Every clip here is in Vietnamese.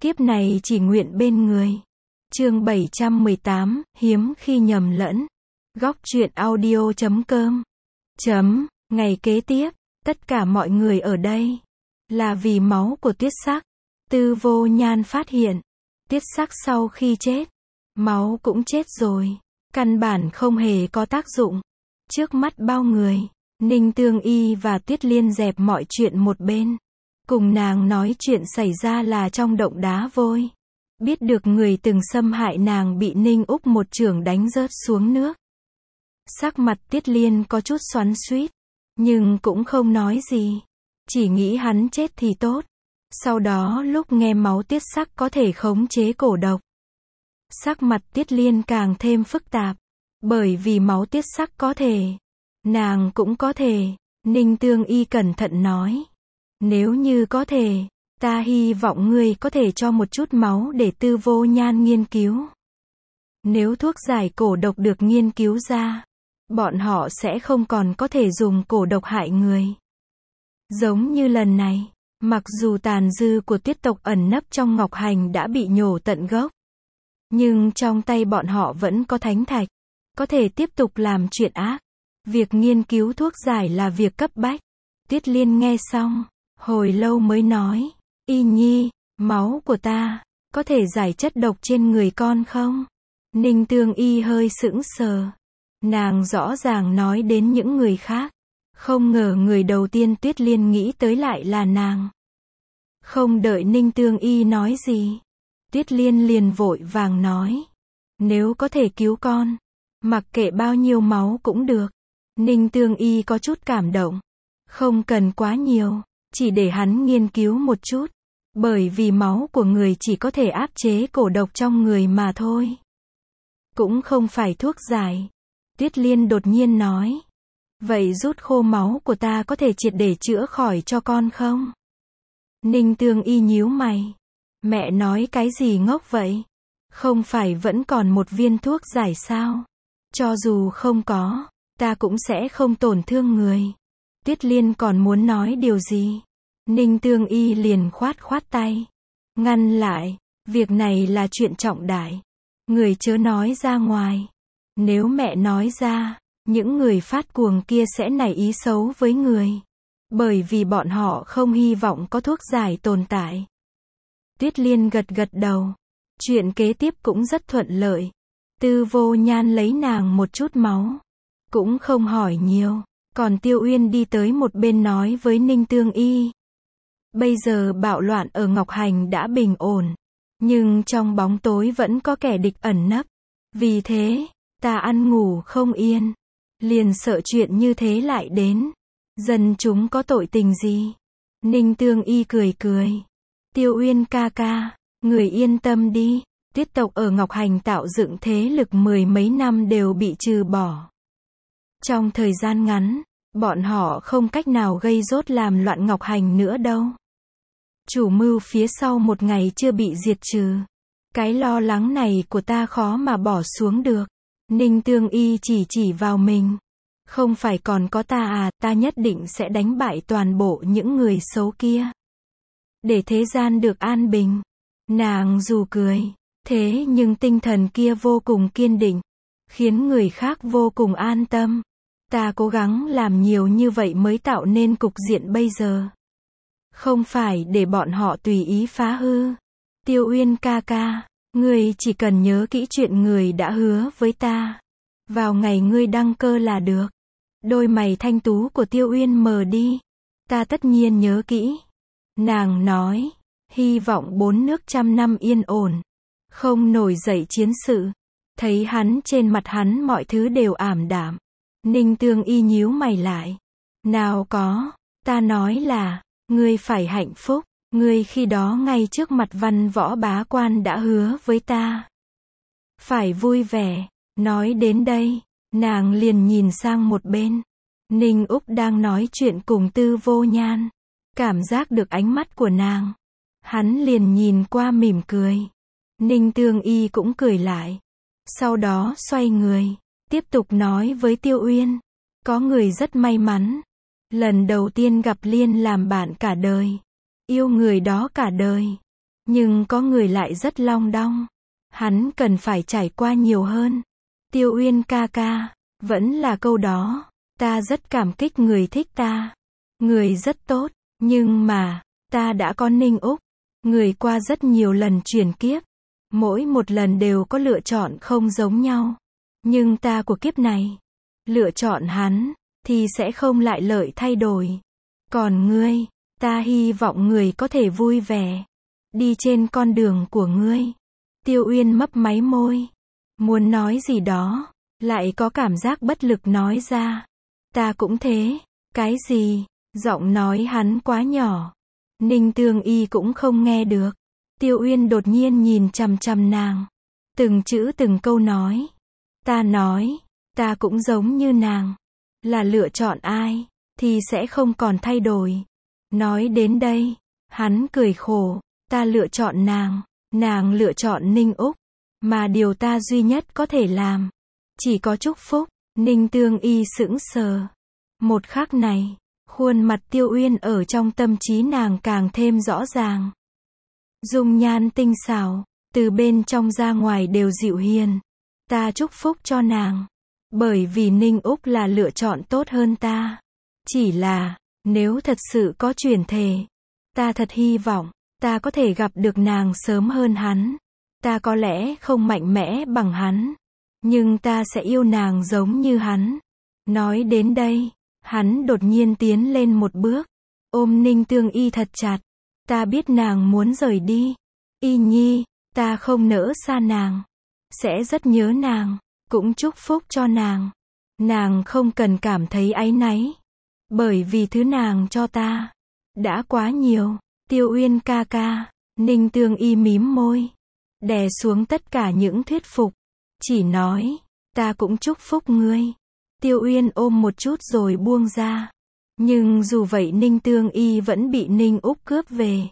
Kiếp này chỉ nguyện bên người. Chương 718, hiếm khi nhầm lẫn. Góc truyện audio.com. Ngày kế tiếp, tất cả mọi người ở đây là vì máu của Tuyết Sắc. Tư Vô Nhan phát hiện, Tuyết Sắc sau khi chết, máu cũng chết rồi, căn bản không hề có tác dụng. Trước mắt bao người, Ninh Tương Y và Tuyết Liên dẹp mọi chuyện một bên, cùng nàng nói chuyện xảy ra là trong động đá vôi. Biết được người từng xâm hại nàng bị Ninh Úc một chưởng đánh rớt xuống nước. Sắc mặt Tuyết Liên có chút xoắn xuýt, nhưng cũng không nói gì, chỉ nghĩ hắn chết thì tốt. Sau đó lúc nghe máu Tuyết Sắc có thể khống chế cổ độc, sắc mặt Tuyết Liên càng thêm phức tạp, bởi vì máu Tuyết Sắc có thể, nàng cũng có thể. Ninh Tương Y cẩn thận nói, nếu như có thể, ta hy vọng ngươi có thể cho một chút máu để Tư Vô Nhan nghiên cứu. Nếu thuốc giải cổ độc được nghiên cứu ra, bọn họ sẽ không còn có thể dùng cổ độc hại người. Giống như lần này, mặc dù tàn dư của Tuyết tộc ẩn nấp trong ngọc hành đã bị nhổ tận gốc, nhưng trong tay bọn họ vẫn có thánh thạch, có thể tiếp tục làm chuyện ác. Việc nghiên cứu thuốc giải là việc cấp bách. Tuyết Liên nghe xong, hồi lâu mới nói, Y Nhi, máu của ta, có thể giải chất độc trên người con không? Ninh Tương Y hơi sững sờ. Nàng rõ ràng nói đến những người khác, không ngờ người đầu tiên Tuyết Liên nghĩ tới lại là nàng. Không đợi Ninh Tương Y nói gì, Tuyết Liên liền vội vàng nói, nếu có thể cứu con, mặc kệ bao nhiêu máu cũng được. Ninh Tương Y có chút cảm động, không cần quá nhiều, chỉ để hắn nghiên cứu một chút, bởi vì máu của người chỉ có thể áp chế cổ độc trong người mà thôi, cũng không phải thuốc giải. Tuyết Liên đột nhiên nói, vậy rút khô máu của ta có thể triệt để chữa khỏi cho con không? Ninh Tương Y nhíu mày, mẹ nói cái gì ngốc vậy? Không phải vẫn còn một viên thuốc giải sao? Cho dù không có, ta cũng sẽ không tổn thương người. Tuyết Liên còn muốn nói điều gì, Ninh Tương Y liền khoát khoát tay, ngăn lại, việc này là chuyện trọng đại, người chớ nói ra ngoài. Nếu mẹ nói ra, những người phát cuồng kia sẽ nảy ý xấu với người, bởi vì bọn họ không hy vọng có thuốc giải tồn tại. Tuyết Liên gật gật đầu. Chuyện kế tiếp cũng rất thuận lợi. Tư Vô Nhan lấy nàng một chút máu, cũng không hỏi nhiều, còn Tiêu Uyên đi tới một bên nói với Ninh Tương Y, bây giờ bạo loạn ở Ngọc Hành đã bình ổn, nhưng trong bóng tối vẫn có kẻ địch ẩn nấp, vì thế ta ăn ngủ không yên, liền sợ chuyện như thế lại đến. Dân chúng có tội tình gì? Ninh Tương Y cười cười, Tiêu Uyên ca ca, người yên tâm đi, Tuyết tộc ở Ngọc Hành tạo dựng thế lực mười mấy năm đều bị trừ bỏ. Trong thời gian ngắn, bọn họ không cách nào gây rốt làm loạn Ngọc Hành nữa đâu. Chủ mưu phía sau một ngày chưa bị diệt trừ. Cái lo lắng này của ta khó mà bỏ xuống được. Ninh Tương Y chỉ vào mình. Không phải còn có ta à, ta nhất định sẽ đánh bại toàn bộ những người xấu kia, để thế gian được an bình. Nàng dù cười, thế nhưng tinh thần kia vô cùng kiên định, khiến người khác vô cùng an tâm. Ta cố gắng làm nhiều như vậy mới tạo nên cục diện bây giờ, không phải để bọn họ tùy ý phá hư. Tiêu Uyên ca ca, ngươi chỉ cần nhớ kỹ chuyện người đã hứa với ta, vào ngày ngươi đăng cơ là được. Đôi mày thanh tú của Tiêu Uyên mờ đi. Ta tất nhiên nhớ kỹ. Nàng nói, hy vọng 4 nước trăm năm yên ổn, không nổi dậy chiến sự. Thấy hắn trên mặt hắn mọi thứ đều ảm đạm. Ninh Tương Y nhíu mày lại. Nào có, ta nói là, ngươi phải hạnh phúc, ngươi khi đó ngay trước mặt Văn Võ bá quan đã hứa với ta. Phải vui vẻ. Nói đến đây, nàng liền nhìn sang một bên. Ninh Úc đang nói chuyện cùng Tư Vô Nhan, cảm giác được ánh mắt của nàng, hắn liền nhìn qua mỉm cười. Ninh Tương Y cũng cười lại, sau đó xoay người, tiếp tục nói với Tiêu Uyên, có người rất may mắn, lần đầu tiên gặp Liên làm bạn cả đời, yêu người đó cả đời, Nhưng có người lại rất long đong. Hắn cần phải trải qua nhiều hơn. Tiêu Uyên ca ca, vẫn là câu đó. Ta rất cảm kích người thích ta. Người rất tốt, nhưng mà, ta đã có Ninh Úc. Người qua rất nhiều lần chuyển kiếp. Mỗi một lần đều có lựa chọn không giống nhau. Nhưng ta của kiếp này, lựa chọn hắn, thì sẽ không lại lợi thay đổi. Còn ngươi, ta hy vọng người có thể vui vẻ. Đi trên con đường của ngươi. Tiêu Uyên mấp máy môi. Muốn nói gì đó, lại có cảm giác bất lực nói ra. Ta cũng thế. Cái gì? Giọng nói hắn quá nhỏ. Ninh Tương Y cũng không nghe được. Tiêu Uyên đột nhiên nhìn chằm chằm nàng. Từng chữ từng câu nói. Ta nói, ta cũng giống như nàng. Là lựa chọn ai, thì sẽ không còn thay đổi. Nói đến đây, hắn cười khổ. Ta lựa chọn nàng lựa chọn Ninh Úc. Mà điều ta duy nhất có thể làm, chỉ có chúc phúc. Ninh Tương Y sững sờ. Một khắc này, khuôn mặt Tiêu Uyên ở trong tâm trí nàng càng thêm rõ ràng. Dung nhan tinh xảo, từ bên trong ra ngoài đều dịu hiền. Ta chúc phúc cho nàng. Bởi vì Ninh Úc là lựa chọn tốt hơn ta. Chỉ là, nếu thật sự có chuyển thể, ta thật hy vọng, ta có thể gặp được nàng sớm hơn hắn. Ta có lẽ không mạnh mẽ bằng hắn, nhưng ta sẽ yêu nàng giống như hắn. Nói đến đây, hắn đột nhiên tiến lên một bước, ôm Ninh Tương Y thật chặt. Ta biết nàng muốn rời đi. Y Nhi, ta không nỡ xa nàng. Sẽ rất nhớ nàng, cũng chúc phúc cho nàng. Nàng không cần cảm thấy áy náy. Bởi vì thứ nàng cho ta đã quá nhiều. Tiêu Uyên ca ca. Ninh Tương Y mím môi, đè xuống tất cả những thuyết phục. Chỉ nói, ta cũng chúc phúc ngươi. Tiêu Uyên ôm một chút rồi buông ra. Nhưng dù vậy Ninh Tương Y vẫn bị Ninh Úc cướp về.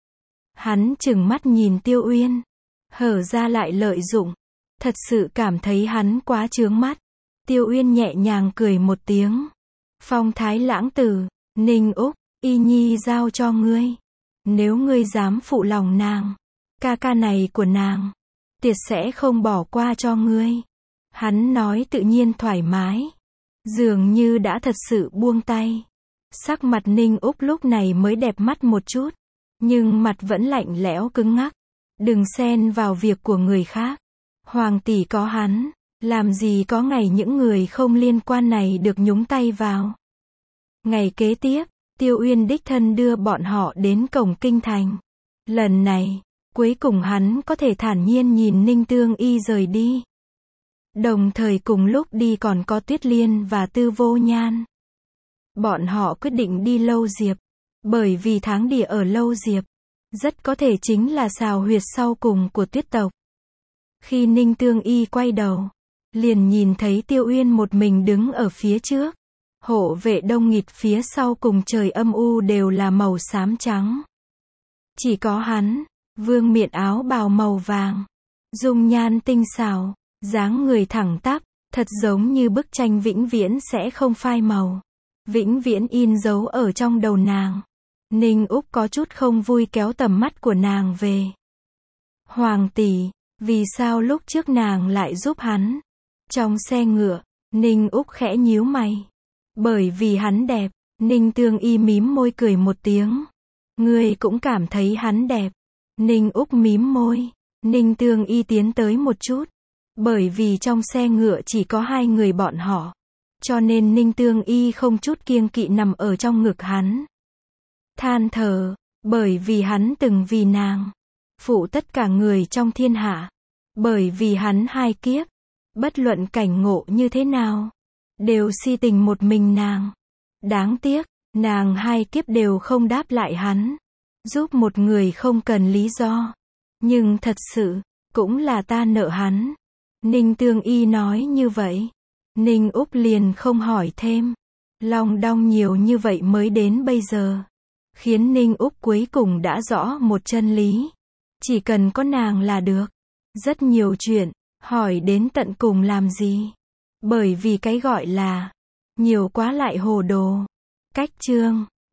Hắn trừng mắt nhìn Tiêu Uyên, hở ra lại lợi dụng. Thật sự cảm thấy hắn quá chướng mắt. Tiêu Uyên nhẹ nhàng cười một tiếng. Phong thái lãng tử. Ninh Úc, Y Nhi giao cho ngươi. Nếu ngươi dám phụ lòng nàng, ca ca này của nàng, tiệt sẽ không bỏ qua cho ngươi. Hắn nói tự nhiên thoải mái, dường như đã thật sự buông tay. Sắc mặt Ninh Úc lúc này mới đẹp mắt một chút, nhưng mặt vẫn lạnh lẽo cứng ngắc. Đừng xen vào việc của người khác. Hoàng tỷ có hắn, làm gì có ngày những người không liên quan này được nhúng tay vào. Ngày kế tiếp, Tiêu Uyên đích thân đưa bọn họ đến cổng kinh thành. Lần này, cuối cùng hắn có thể thản nhiên nhìn Ninh Tương Y rời đi. Đồng thời cùng lúc đi còn có Tuyết Liên và Tư Vô Nhan. Bọn họ quyết định đi Lâu Diệp, bởi vì tháng địa ở Lâu Diệp, rất có thể chính là sào huyệt sau cùng của Tuyết tộc. Khi Ninh Tương Y quay đầu, liền nhìn thấy Tiêu Uyên một mình đứng ở phía trước. Hộ vệ đông nghịt phía sau cùng trời âm u đều là màu xám trắng. Chỉ có hắn, vương miện áo bào màu vàng. Dung nhan tinh xảo, dáng người thẳng tắp, thật giống như bức tranh vĩnh viễn sẽ không phai màu. Vĩnh viễn in dấu ở trong đầu nàng. Ninh Úc có chút không vui kéo tầm mắt của nàng về. Hoàng tỷ, vì sao lúc trước nàng lại giúp hắn? Trong xe ngựa, Ninh Úc khẽ nhíu mày. Bởi vì hắn đẹp. Ninh Tương Y mím môi cười một tiếng. Ngươi cũng cảm thấy hắn đẹp. Ninh Úc mím môi. Ninh Tương Y tiến tới một chút. Bởi vì trong xe ngựa chỉ có hai người bọn họ, cho nên Ninh Tương Y không chút kiêng kỵ nằm ở trong ngực hắn. Than thở, bởi vì hắn từng vì nàng phụ tất cả người trong thiên hạ. Bởi vì hắn hai kiếp, bất luận cảnh ngộ như thế nào, đều si tình một mình nàng. Đáng tiếc, nàng hai kiếp đều không đáp lại hắn. Giúp một người không cần lý do. Nhưng thật sự, cũng là ta nợ hắn. Ninh Tương Y nói như vậy. Ninh Úc liền không hỏi thêm. Lòng đong nhiều như vậy mới đến bây giờ. Khiến Ninh Úc cuối cùng đã rõ một chân lý. Chỉ cần có nàng là được. Rất nhiều chuyện, hỏi đến tận cùng làm gì? Bởi vì cái gọi là nhiều quá lại hồ đồ. Cách chương